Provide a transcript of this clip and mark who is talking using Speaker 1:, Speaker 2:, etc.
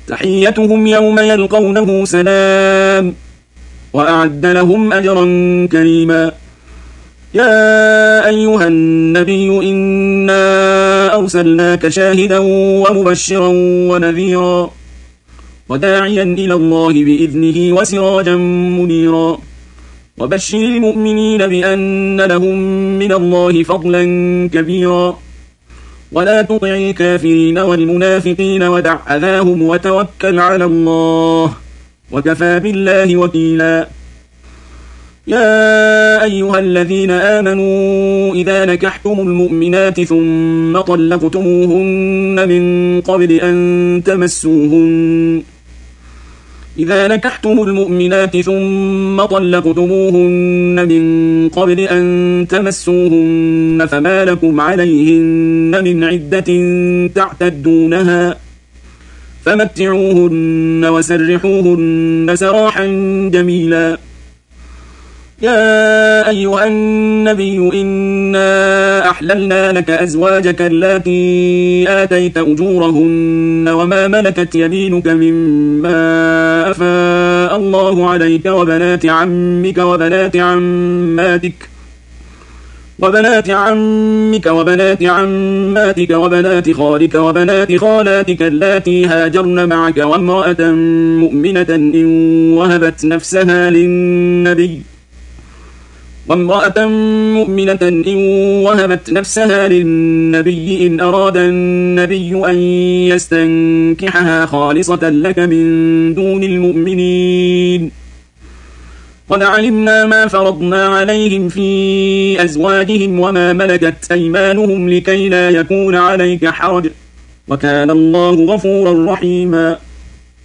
Speaker 1: تحيتهم يوم يلقونه سلام وأعد لهم أجرا كريما. يا أيها النبي إنا أرسلناك شاهدا ومبشرا ونذيرا وداعيا إلى الله بإذنه وسراجا منيرا وبشر المؤمنين بأن لهم من الله فضلا كبيرا ولا تطع الكافرين والمنافقين ودع أذاهم وتوكل على الله وكفى بالله وكيلا. يا أيها الذين آمنوا إذا نكحتم المؤمنات ثم طلقتموهن من قبل أن تمسوهن فما لكم عليهن من عدة تعتدونها فمتعوهن وسرحوهن سراحا جميلا. يا أيها النبي إنا أحللنا لك أزواجك اللاتي آتيت أجورهن وما ملكت يمينك مما أفاء الله عليك وبنات عمك وبنات عماتك وبنات خالك وبنات خالاتك اللاتي هاجرن معك وامرأة مؤمنة إن وهبت نفسها للنبي إن أراد النبي أن يستنكحها خالصة لك من دون المؤمنين. قد علمنا ما فرضنا عليهم في أزواجهم وما ملكت أيمانهم لكي لا يكون عليك حرج وكان الله غفورا رحيما.